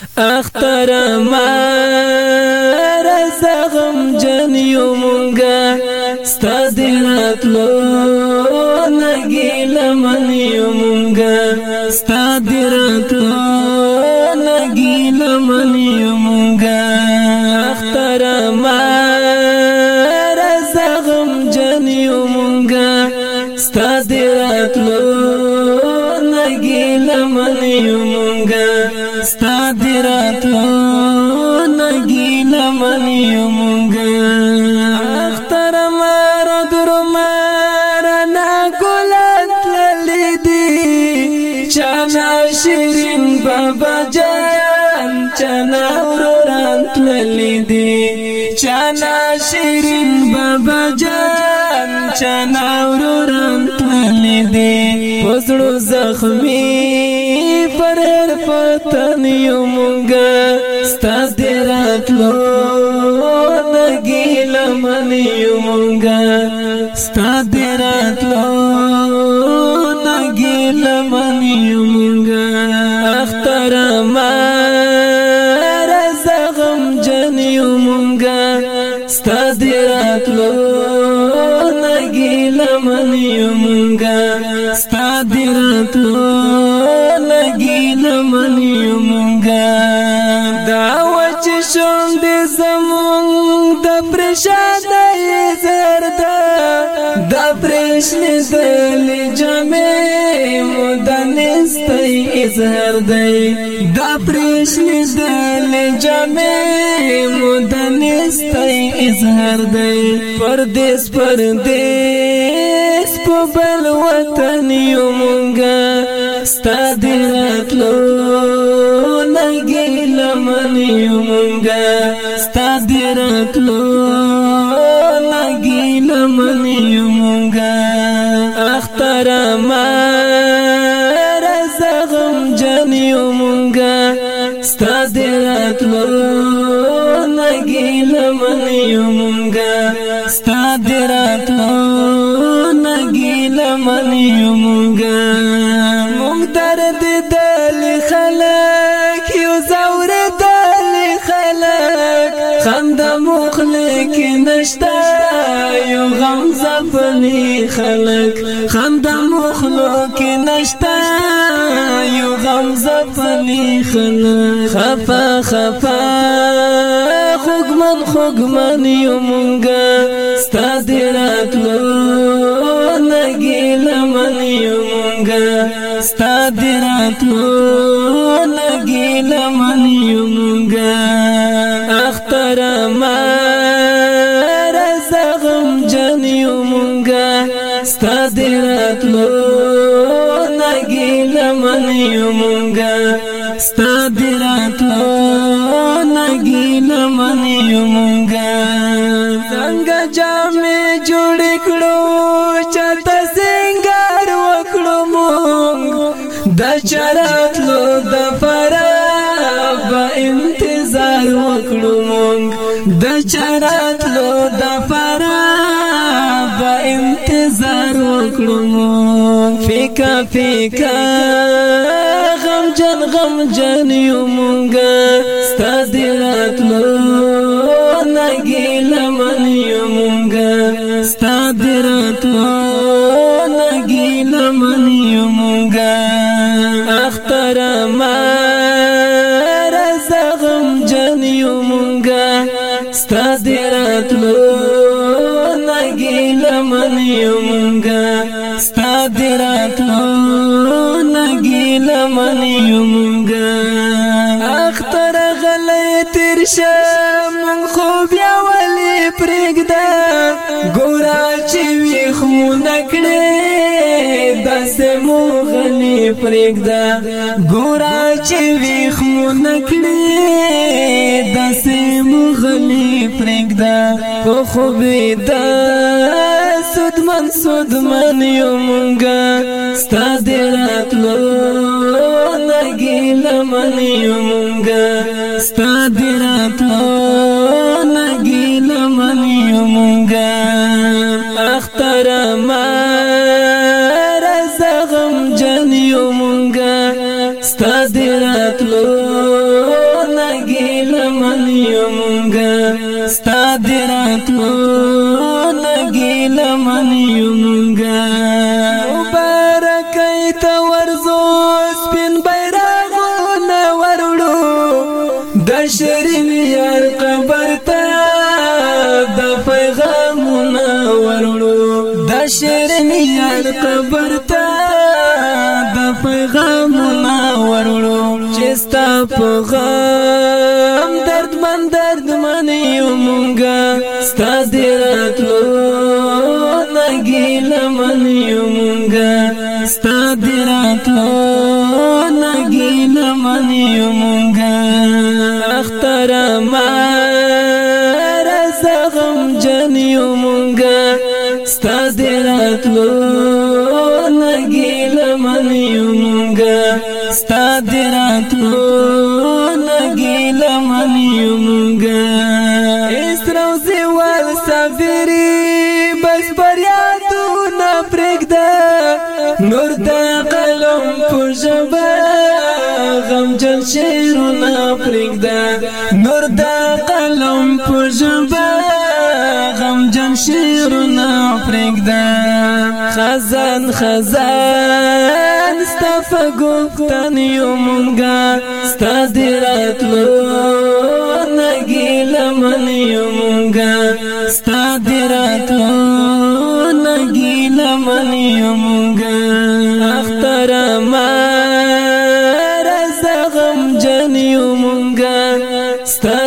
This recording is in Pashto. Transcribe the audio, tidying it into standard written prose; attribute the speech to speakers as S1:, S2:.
S1: اختر ما رزغم جن یو مونږه ستادراتلو نګیل من یو مونږه ستادراتلو نګیل من یو مونږه اختر ما رزغم جن یو مونږه ستادراتلو نګیل من یو مونږه ستادراتلو نګیل من یو مونږه اختر مار درمار نا ګلات لیدي چانا شیرین بابا جان چانا ورانت لیدي چانا شیرین بابا جان چانا ورانت لیدي پسړو زخمی پر پتن یو مونږه ستادراتلو نګیل من یو مونږه ستادراتلو نګیل من یو مونږه اختر ما رزغم جن یو مونږه ستادراتلو نګیل من یو مونږه ستادراتلو نګیل من یو مونږه دا وچ شوم دې زمون د پرشاده زردا د پرشن دل جمع مدنستي اظهار دی د پرشن دل جمع مدنستي اظهار دی پردیس په بل وطن یو مونږه ستادراتلو نګیل من یو مونږه ستادراتلو نګیل من یو مونږه اختر ما رزغم جن یو مونږه ستادراتلو نګیل من یو مونږه ستادراتلو نګیل من یو مونږه مونږ درد دل خلک یو زور دل خلک خند مخلق نشتا یو غم زفلی خلک خند مخلق نشتا یو غم زفلی خلک خفا خفا خوگمن یو مونږه ستادراتلو نګیل من یو مونږه ستادراتلو نګیل من یو مونږه اختر ما رزغم جن یو مونږه ستادراتلو نګیل من یو مونږه ستادراتلو نګیل من یو مونږه څنګه جامې جوړ کړو چاته سنگار وکړو مونږ د چراتلو د فراب انتظار وکړو مونږ د چراتلو د فراب انتظار وکړو مونږ فیکا فیکا غم جن یو مونږه ستادراتلو نګیل من یو مونږه ستادراتلو نګیل من یو مونږه اختر ما رزغم جن یو مونږه ستادراتلو نګیل من یو مونږه ستادراتلو نګیل من یو مونږه اختر غلې تیر شم خو بیا ولې پرېږده ګورا چې وي خو نکړې داسې مو غلې پرېږده ګورا چې وي خو نکړې داسې مو غلې پرېږده په خوبې ده سودمن یو مونږه ستادراتلو نګیل من یو مونږه ستادراتلو نګیل من یو مونږه اختر ما رزغم جن یو مونږه ستادراتلو شیرین یار قبر ته د پیغامونه ورړو د شیرین یار قبر ته د پیغامونه ورړو چې ستا په غم درد من یو مونږه ستا دې راتلو نګیله من یو مونږه ستا دې راتلو نګیله من یو مونږه اختره زغم جن یو مونږه ستا دې راتلو نګیله من یو مونږه ستا دې راتلو نګیله من یو مونږه اسروزي ول صبري بس بریادونه پرېږده نور د قلم په ژبه غمجن شعرونه پرېږده نور د قلم په ژبه غمجن شعرونه پرېږده خزان خزان ستا په ګفتن یو مونږه ستا دې راتلو نګیله من یو مونږه ستا دې راتلو نګیله من یو مونږه اختره زغم جن یو مونږه ستا